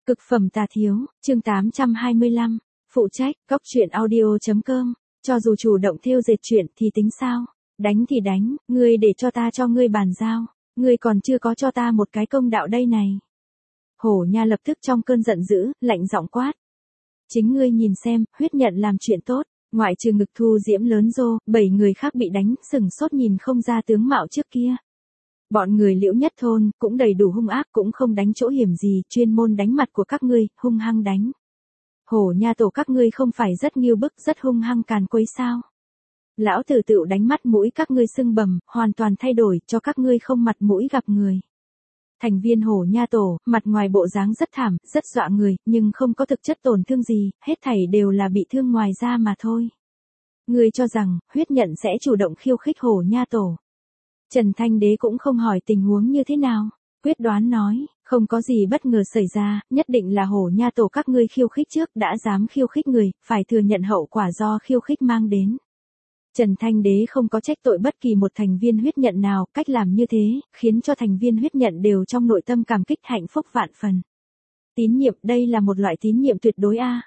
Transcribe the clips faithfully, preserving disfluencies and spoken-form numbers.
Cực phẩm tà thiếu, chương tám trăm hai mươi lăm, phụ trách, cóc truyện audio chấm com, cho dù chủ động thêu dệt chuyện thì tính sao? Đánh thì đánh, ngươi để cho ta cho ngươi bàn giao, ngươi còn chưa có cho ta một cái công đạo đây này. Hổ Nha lập tức trong cơn giận dữ, lạnh giọng quát. Chính ngươi nhìn xem, huyết nhận làm chuyện tốt, ngoại trừ ngực Thu Diễm lớn rô, bảy người khác bị đánh, sừng sốt nhìn không ra tướng mạo trước kia. Bọn người Liễu Nhất thôn, cũng đầy đủ hung ác, cũng không đánh chỗ hiểm gì, chuyên môn đánh mặt của các ngươi, hung hăng đánh. Hổ Nha tổ các ngươi không phải rất nghiêu bức, rất hung hăng càn quấy sao? Lão tử tựu đánh mắt mũi các ngươi sưng bầm, hoàn toàn thay đổi, cho các ngươi không mặt mũi gặp người. Thành viên Hổ Nha tổ, mặt ngoài bộ dáng rất thảm, rất dọa người, nhưng không có thực chất tổn thương gì, hết thảy đều là bị thương ngoài da mà thôi. Ngươi cho rằng, huyết nhận sẽ chủ động khiêu khích Hổ Nha tổ. Trần Thanh Đế cũng không hỏi tình huống như thế nào, quyết đoán nói, không có gì bất ngờ xảy ra, nhất định là Hổ Nha tổ các ngươi khiêu khích trước, đã dám khiêu khích người, phải thừa nhận hậu quả do khiêu khích mang đến. Trần Thanh Đế không có trách tội bất kỳ một thành viên huyết nhận nào, cách làm như thế, khiến cho thành viên huyết nhận đều trong nội tâm cảm kích hạnh phúc vạn phần. Tín nhiệm, đây là một loại tín nhiệm tuyệt đối a.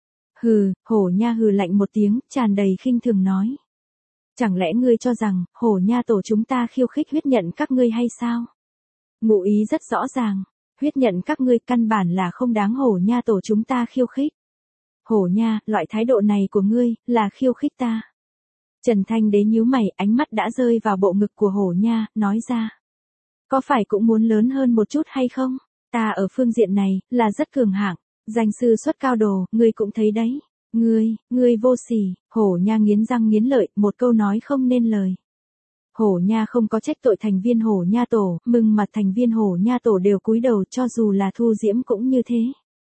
Hừ, Hổ Nha hừ lạnh một tiếng, tràn đầy khinh thường nói. Chẳng lẽ ngươi cho rằng, Hổ Nha tổ chúng ta khiêu khích huyết nhận các ngươi hay sao? Ngụ ý rất rõ ràng, huyết nhận các ngươi căn bản là không đáng Hổ Nha tổ chúng ta khiêu khích. Hổ Nha, loại thái độ này của ngươi, là khiêu khích ta. Trần Thanh Đế nhíu mày, ánh mắt đã rơi vào bộ ngực của Hổ Nha, nói ra. Có phải cũng muốn lớn hơn một chút hay không? Ta ở phương diện này, là rất cường hạng, danh sư xuất cao đồ, ngươi cũng thấy đấy. Ngươi, ngươi vô sỉ, Hổ Nha nghiến răng nghiến lợi, một câu nói không nên lời. Hổ Nha không có trách tội thành viên Hổ Nha tổ, mừng mặt thành viên Hổ Nha tổ đều cúi đầu, cho dù là Thu Diễm cũng như thế.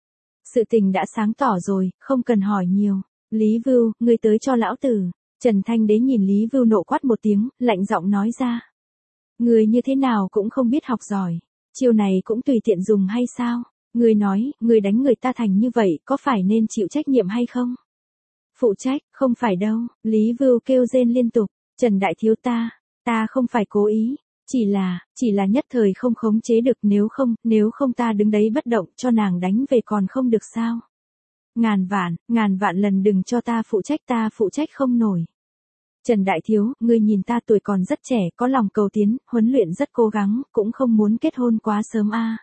Sự tình đã sáng tỏ rồi, không cần hỏi nhiều. Lý Vưu, ngươi tới cho lão tử. Trần Thanh Đế nhìn Lý Vưu nộ quát một tiếng, lạnh giọng nói ra. Ngươi như thế nào cũng không biết học giỏi, chiêu này cũng tùy tiện dùng hay sao? Ngươi nói, ngươi đánh người ta thành như vậy, có phải nên chịu trách nhiệm hay không? Phụ trách, không phải đâu, Lý Vưu kêu rên liên tục, Trần Đại Thiếu ta, ta không phải cố ý, chỉ là, chỉ là nhất thời không khống chế được, nếu không, nếu không ta đứng đấy bất động cho nàng đánh về còn không được sao? Ngàn vạn, ngàn vạn lần đừng cho ta phụ trách, ta phụ trách không nổi. Trần Đại Thiếu, ngươi nhìn ta tuổi còn rất trẻ, có lòng cầu tiến, huấn luyện rất cố gắng, cũng không muốn kết hôn quá sớm a.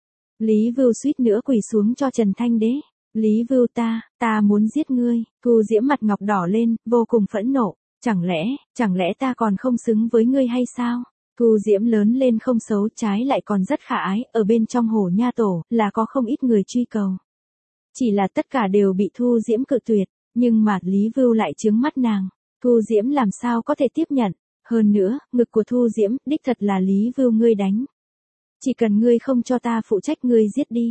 Lý Vưu suýt nữa quỳ xuống cho Trần Thanh Đế. Lý Vưu ta, ta muốn giết ngươi. Thu Diễm mặt ngọc đỏ lên, vô cùng phẫn nộ. Chẳng lẽ, chẳng lẽ ta còn không xứng với ngươi hay sao? Thu Diễm lớn lên không xấu, trái lại còn rất khả ái, ở bên trong Hổ Nha tổ, là có không ít người truy cầu. Chỉ là tất cả đều bị Thu Diễm cự tuyệt, nhưng mà Lý Vưu lại trướng mắt nàng. Thu Diễm làm sao có thể tiếp nhận? Hơn nữa, ngực của Thu Diễm, đích thật là Lý Vưu ngươi đánh. Chỉ cần ngươi không cho ta phụ trách, ngươi giết đi.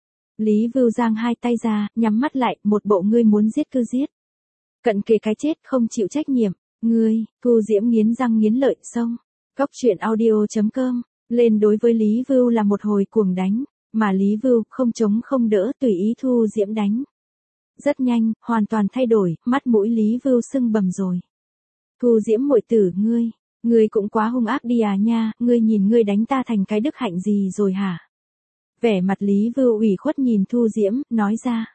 Lý Vưu giang hai tay ra, nhắm mắt lại, một bộ ngươi muốn giết cứ giết. Cận kề cái chết không chịu trách nhiệm, ngươi, Thu Diễm nghiến răng nghiến lợi, xông. Cóc truyện audio chấm com, lên đối với Lý Vưu là một hồi cuồng đánh, mà Lý Vưu không chống không đỡ, tùy ý Thu Diễm đánh. Rất nhanh, hoàn toàn thay đổi, mắt mũi Lý Vưu sưng bầm rồi. Thu Diễm muội tử ngươi. Ngươi cũng quá hung ác đi à nha, ngươi nhìn ngươi đánh ta thành cái đức hạnh gì rồi hả? Vẻ mặt Lý Vưu ủy khuất nhìn Thu Diễm, nói ra.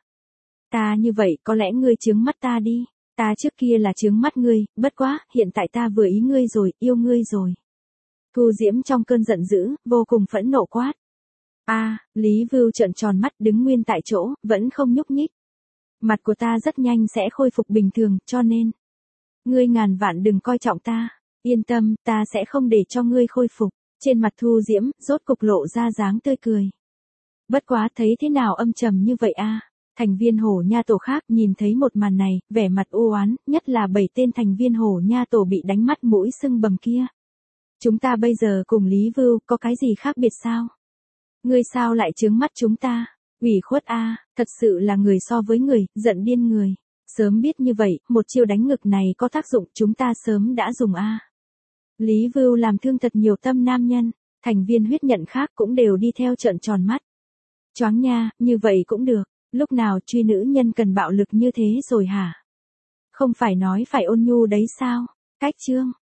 Ta như vậy, có lẽ ngươi chướng mắt ta đi, ta trước kia là chướng mắt ngươi, bất quá, hiện tại ta vừa ý ngươi rồi, yêu ngươi rồi. Thu Diễm trong cơn giận dữ, vô cùng phẫn nộ quát. A, à, Lý Vưu trợn tròn mắt đứng nguyên tại chỗ, vẫn không nhúc nhích. Mặt của ta rất nhanh sẽ khôi phục bình thường, cho nên. Ngươi ngàn vạn đừng coi trọng ta. Yên tâm, ta sẽ không để cho ngươi khôi phục. Trên mặt Thu Diễm, rốt cục lộ ra dáng tươi cười. Bất quá thấy thế nào âm trầm như vậy a? Thành viên Hổ Nha tổ khác nhìn thấy một màn này, vẻ mặt u oán, nhất là bảy tên thành viên Hổ Nha tổ bị đánh mắt mũi sưng bầm kia. Chúng ta bây giờ cùng Lý Vưu có cái gì khác biệt sao? Ngươi sao lại trướng mắt chúng ta? Ủy khuất a, thật sự là người so với người, giận điên người. Sớm biết như vậy, một chiêu đánh ngực này có tác dụng, chúng ta sớm đã dùng a. Lý Vưu làm thương thật nhiều tâm nam nhân, thành viên huyết nhận khác cũng đều đi theo trợn tròn mắt. Choáng nha, như vậy cũng được, lúc nào truy nữ nhân cần bạo lực như thế rồi hả? Không phải nói phải ôn nhu đấy sao? Cách chương.